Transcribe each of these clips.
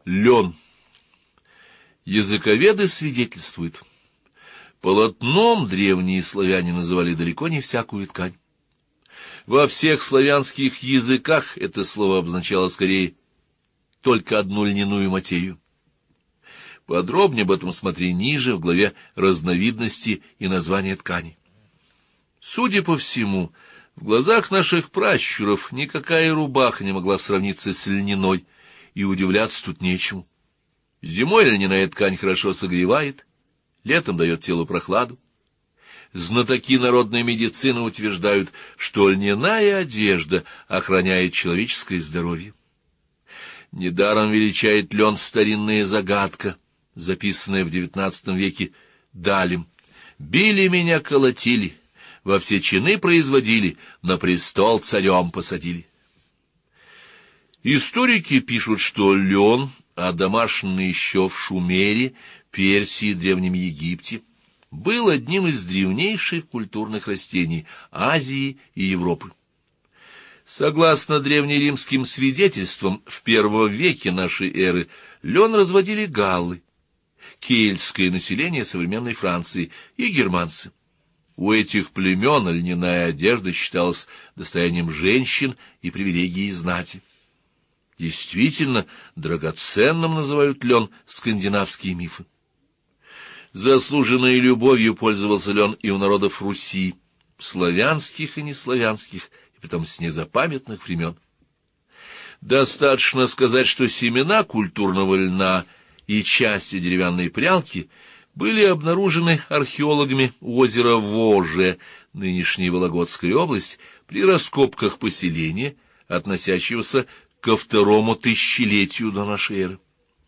Лен. Языковеды свидетельствуют: полотном древние славяне называли далеко не всякую ткань. Во всех славянских языках это слово обозначало скорее только одну льняную материю. Подробнее об этом смотри ниже, в главе «Разновидности и названия тканей». Судя по всему, в глазах наших пращуров никакая рубаха не могла сравниться с льняной, и удивляться тут нечему. Зимой льняная ткань хорошо согревает, летом дает телу прохладу. Знатоки народной медицины утверждают, что льняная одежда охраняет человеческое здоровье. Недаром величает лен старинная загадка, записанная в XIX веке Далем. «Били меня, колотили, во все чины производили, на престол царем посадили». Историки пишут, что лен, одомашненный еще в Шумере, Персии, Древнем Египте, был одним из древнейших культурных растений Азии и Европы. Согласно древнеримским свидетельствам, в I веке нашей эры лен разводили галлы, кельтское население современной Франции, и германцы. У этих племен льняная одежда считалась достоянием женщин и привилегией знати. Действительно, драгоценным называют лен скандинавские мифы. Заслуженной любовью пользовался лен и у народов Руси, славянских и неславянских, и притом с незапамятных времен. Достаточно сказать, что семена культурного льна и части деревянной прялки были обнаружены археологами у озера Воже, нынешняя Вологодская область, при раскопках поселения, относящегося ко второму тысячелетию до нашей эры.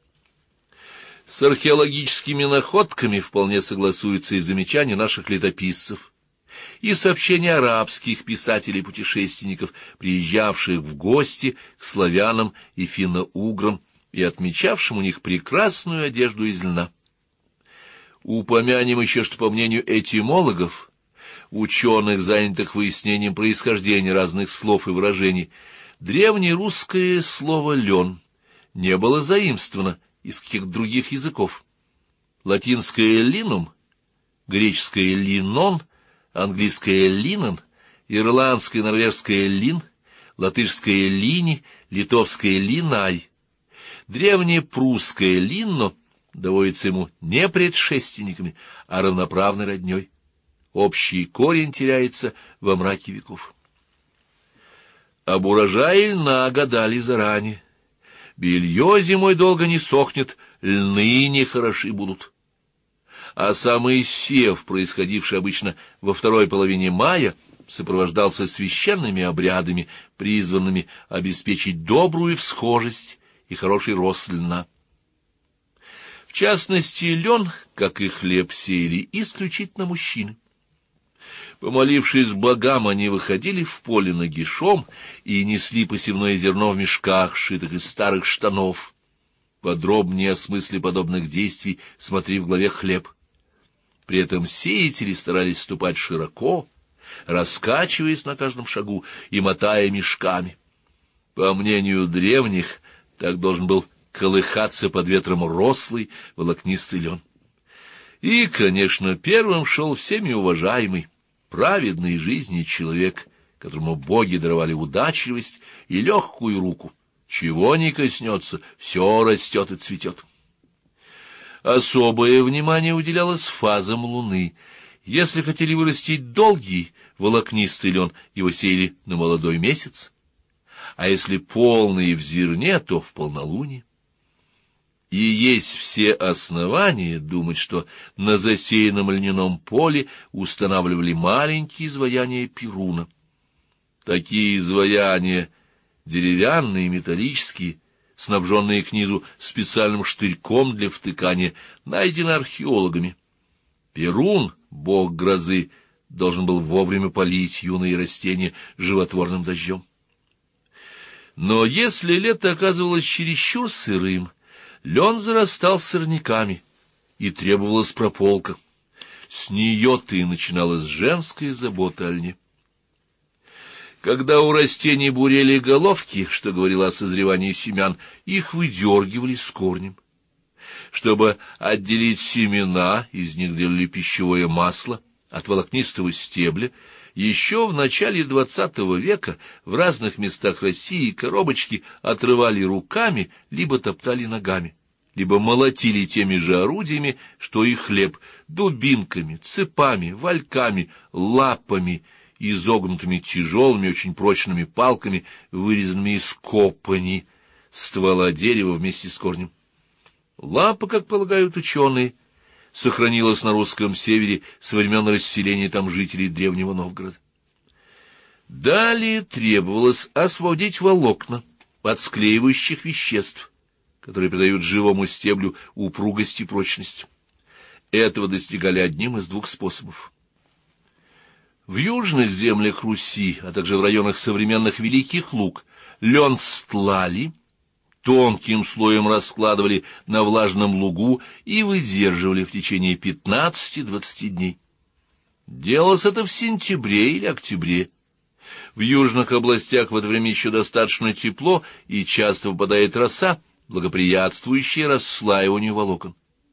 С археологическими находками вполне согласуются и замечания наших летописцев, и сообщения арабских писателей-путешественников, приезжавших в гости к славянам и финно-уграм и отмечавшим у них прекрасную одежду из льна. Упомянем еще, что, по мнению этимологов, ученых, занятых выяснением происхождения разных слов и выражений, древнерусское слово «лен» не было заимствовано из каких-то других языков. Латинское «линум», греческое «линон», английское «линон», ирландское и норвежское «лин», латышское «лини», литовское «линай». Древнее прусское «линно» доводится ему не предшественниками, а равноправной родней. Общий корень теряется во мраке веков. Об урожае льна гадали заранее. Белье зимой долго не сохнет, льны нехороши будут. А самый сев, происходивший обычно во второй половине мая, сопровождался священными обрядами, призванными обеспечить добрую всхожесть и хороший рост льна. В частности, лен, как и хлеб, сеяли исключительно мужчины. Помолившись богам, они выходили в поле нагишом и несли посевное зерно в мешках, сшитых из старых штанов. Подробнее о смысле подобных действий смотри в главе «Хлеб». При этом сеятели старались ступать широко, раскачиваясь на каждом шагу и мотая мешками. По мнению древних, так должен был колыхаться под ветром рослый волокнистый лен. И, конечно, первым шел всеми уважаемый, праведной жизни человек, которому боги даровали удачливость и легкую руку. Чего ни коснется, все растет и цветет. Особое внимание уделялось фазам луны. Если хотели вырастить долгий волокнистый лен, его сеяли на молодой месяц, а если полный в зерне, то в полнолуние. И есть все основания думать, что на засеянном льняном поле устанавливали маленькие изваяния Перуна. Такие изваяния, деревянные, металлические, снабженные к низу специальным штырьком для втыкания, найдены археологами. Перун, бог грозы, должен был вовремя полить юные растения животворным дождем. Но если лето оказывалось чересчур сырым, лен зарастал сорняками, и требовалась прополка. С нее-то и начиналась женская забота о льне. Когда у растений бурели головки, что говорило о созревании семян, их выдергивали с корнем. Чтобы отделить семена, из них делали пищевое масло от волокнистого стебля. Еще в начале XX века в разных местах России коробочки отрывали руками, либо топтали ногами, либо молотили теми же орудиями, что и хлеб, дубинками, цепами, вальками, лапами, изогнутыми тяжелыми, очень прочными палками, вырезанными из копани ствола дерева вместе с корнем. Лапа, как полагают ученые, сохранилась на русском севере со времен расселения там жителей древнего Новгорода. Далее требовалось освободить волокна от склеивающих веществ, которые придают живому стеблю упругость и прочность. Этого достигали одним из двух способов. В южных землях Руси, а также в районах современных Великих Луг, лен стлали, тонким слоем раскладывали на влажном лугу и выдерживали в течение 15-20 дней. Делалось это в сентябре или октябре. В южных областях в это время еще достаточно тепло и часто выпадает роса, благоприятствующая расслаиванию волокон.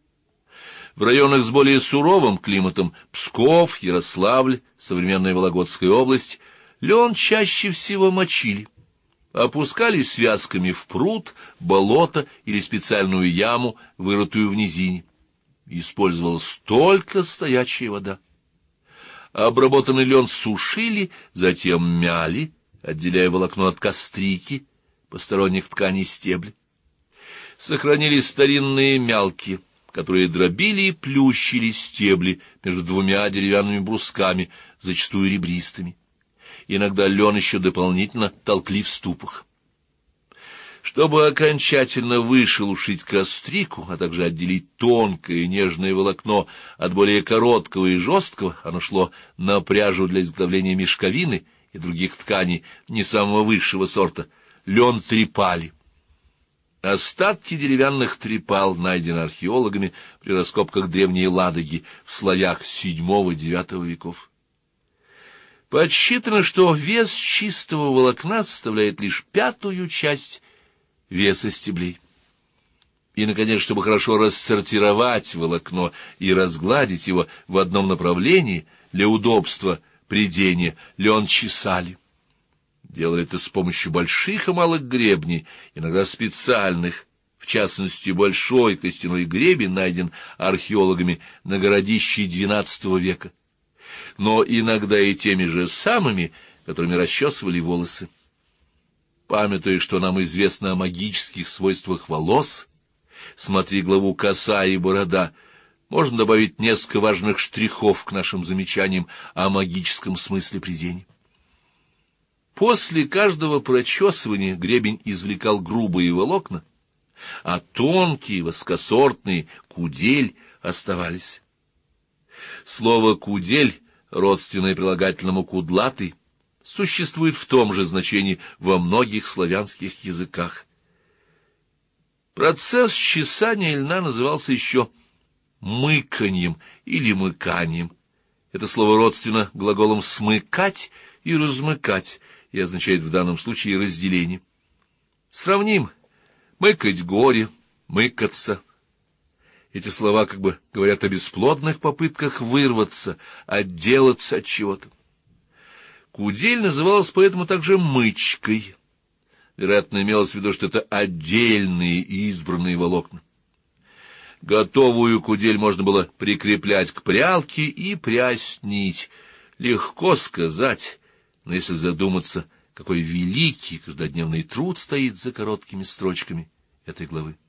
В районах с более суровым климатом — Псков, Ярославль, современная Вологодская область — лен чаще всего мочили. Опускали связками в пруд, болото или специальную яму, вырытую в низине. Использовалась только стоячая вода. Обработанный лен сушили, затем мяли, отделяя волокно от кострики, посторонних тканей стебля. Сохранились старинные мялки, которые дробили и плющили стебли между двумя деревянными брусками, зачастую ребристыми. Иногда лен еще дополнительно толкли в ступах. Чтобы окончательно вышелушить кострику, а также отделить тонкое и нежное волокно от более короткого и жесткого, оно шло на пряжу для изготовления мешковины и других тканей не самого высшего сорта. Лен трепали. Остатки деревянных трепал найдены археологами при раскопках Древней Ладоги в слоях VII-IX веков. Подсчитано, что вес чистого волокна составляет лишь 1/5 часть веса стеблей. И, наконец, чтобы хорошо рассортировать волокно и разгладить его в одном направлении для удобства прядения, лен чесали. Делали это с помощью больших и малых гребней, иногда специальных. В частности, большой костяной гребень найден археологами на городище XII века. Но иногда и теми же самыми, которыми расчесывали волосы. Памятуя, что нам известно о магических свойствах волос, смотри главу «Коса и борода», можно добавить несколько важных штрихов к нашим замечаниям о магическом смысле прядения. После каждого прочесывания гребень извлекал грубые волокна, а тонкие, воскосортные, кудель оставались. Слово «кудель», родственное прилагательному «кудлатый», существует в том же значении во многих славянских языках. Процесс чесания льна назывался еще мыканьем или мыканием. Это слово родственно глаголам «смыкать» и «размыкать» и означает в данном случае разделение. Сравним: мыкать горе, мыкаться. Эти слова как бы говорят о бесплодных попытках вырваться, отделаться от чего-то. Кудель называлась поэтому также мычкой. Вероятно, имелось в виду, что это отдельные и избранные волокна. Готовую кудель можно было прикреплять к прялке и прясть нить. Легко сказать, но если задуматься, какой великий каждодневный труд стоит за короткими строчками этой главы.